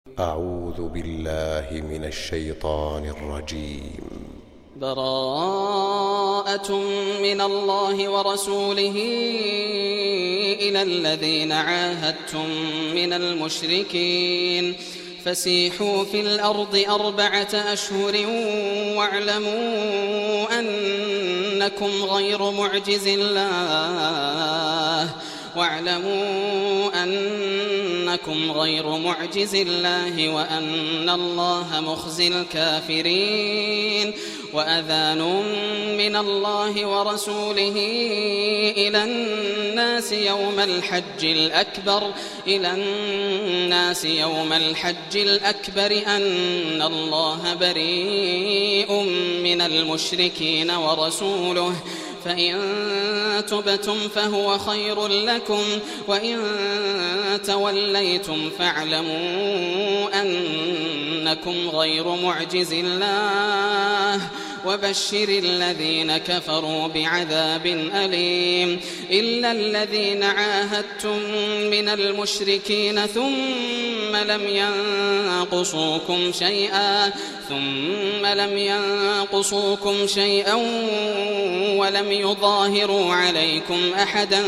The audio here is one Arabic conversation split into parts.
أعوذ بالله من الشيطان الرجيم. براءة من الله ورسوله إلى الذين عاهدتم من المشركين فسيحوا في الأرض 4 أشهر واعلموا أنكم غير معجز الله وأن الله مخزي الكافرين. وأذان من الله ورسوله إلى الناس يوم الحج الأكبر أن الله بريء من المشركين ورسوله، فإن تبتم فهو خير لكم، وإن توليتم فاعلموا أنكم غير معجز الله وبشر الذين كفروا بعذاب أليم. إلا الذين عاهدتم من المشركين ثم لم ينقصوكم شيئا ولم يظاهروا عليكم أحدا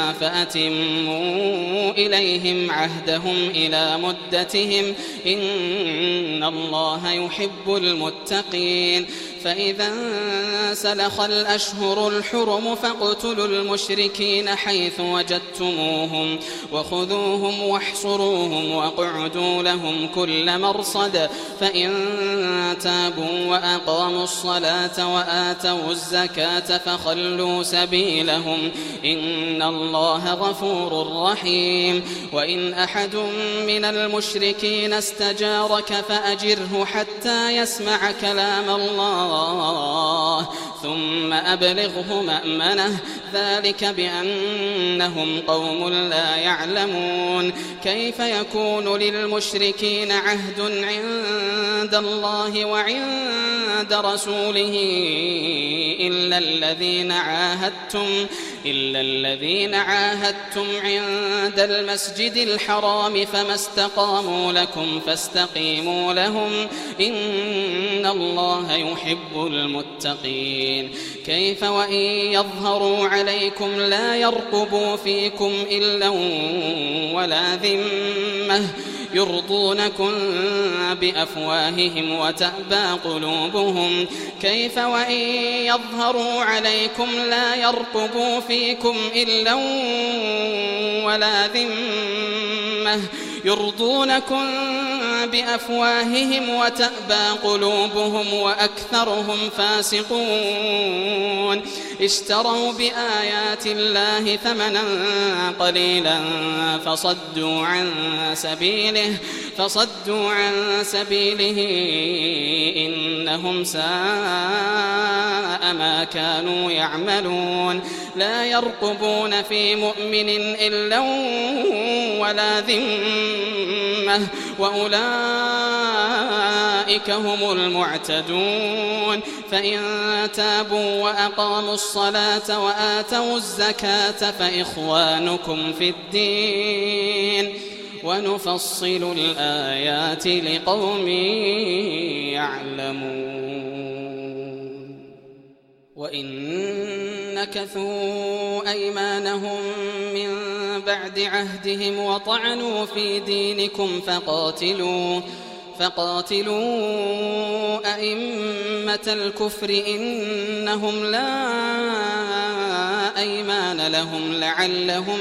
فأتموا إليهم عهدهم إلى مدتهم إن الله يحب المتقين. فإذا سلخ الأشهر الحرم فاقتلوا المشركين حيث وجدتموهم وخذوهم واحصروهم واقعدوا لهم كل مرصد، فإن تابوا وأقاموا الصلاة وآتوا الزكاة فخلوا سبيلهم إن الله غفور رحيم. وإن أحد من المشركين استجارك فأجره حتى يسمع كلام الله ثم أبلغه مأمنه، ذلك بأنهم قوم لا يعلمون. كيف يكون للمشركين عهد عند الله وعند رسوله إلا الذين عاهدتم عند المسجد الحرام فما استقاموا لكم فاستقيموا لهم إن الله يحب المتقين. كيف وإن يظهروا عليكم لا يرقبوا فيكم إلا ولا ذمة يرضونكم بأفواههم وتأبى قلوبهم. كيف وإن يظهروا عليكم لا يرقبوا فيكم إلا ولا ذمة يرضونكم بأفواههم وتأبى قلوبهم وأكثرهم فاسقون. اشتروا بآيات الله ثمنا قليلا فصدوا عن سبيله إنهم ساء ما كانوا يعملون. لا يرقبون في مؤمن إلا ولا ذمة وأولئك هم المعتدون. فإن تابوا وأقاموا الصلاة وآتوا الزكاة فإخوانكم في الدين ونفصل الآيات لقوم يعلمون. وإن نكثوا أيمانهم من بعد عهدهم وطعنوا في دينكم فقاتلوا أئمة الكفر إنهم لا أيمان لهم لعلهم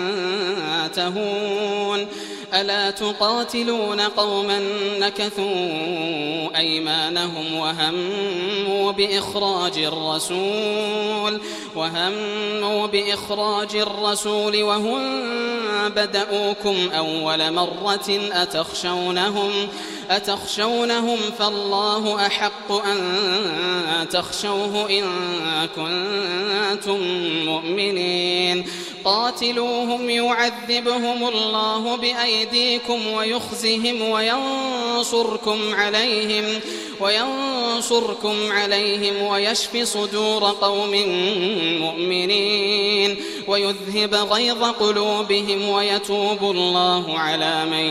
ينتهون. ألا تقاتلون قوما نكثوا أيمانهم وهموا بإخراج الرسول وهم بدأوكم أول مرة أتخشونهم فالله أحق أن تخشوه إن كنتم مؤمنين. قاتلوهم يعذبهم الله بأيديكم ويخزهم وينصركم عليهم ويشف صدور قوم مؤمنين ويذهب غيظ قلوبهم ويتوب الله على من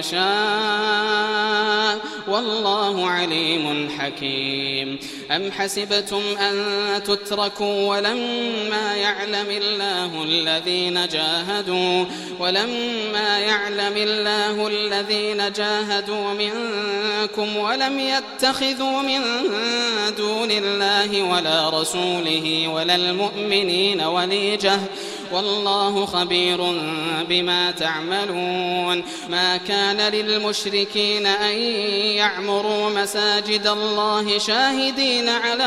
يشاء والله عليم حكيم. أم حسبتم أن تتركوا ولما يعلم الله الذين جاهدوا منكم ولم يتخذوا من دون الله ولا رسوله ولا المؤمنين وليجة والله خبير بما تعملون. ما كان للمشركين أن يعمروا مساجد الله شاهدين على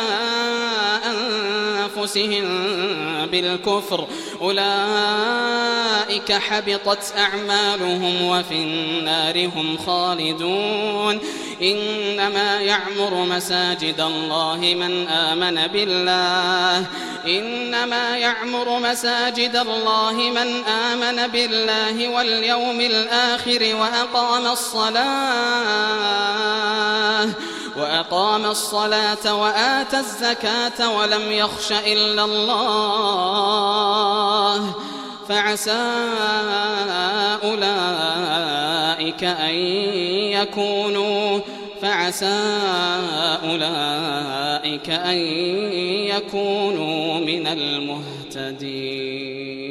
أنفسهم بالكفر أولئك حبطت أعمالهم وفي النار هم خالدون. إنما يعمر مساجد الله من آمن بالله واليوم الآخر وأقام الصلاة وآتى الزكاة ولم يخش إلا الله فعسى أولئك أن يكونوا من المهتدين.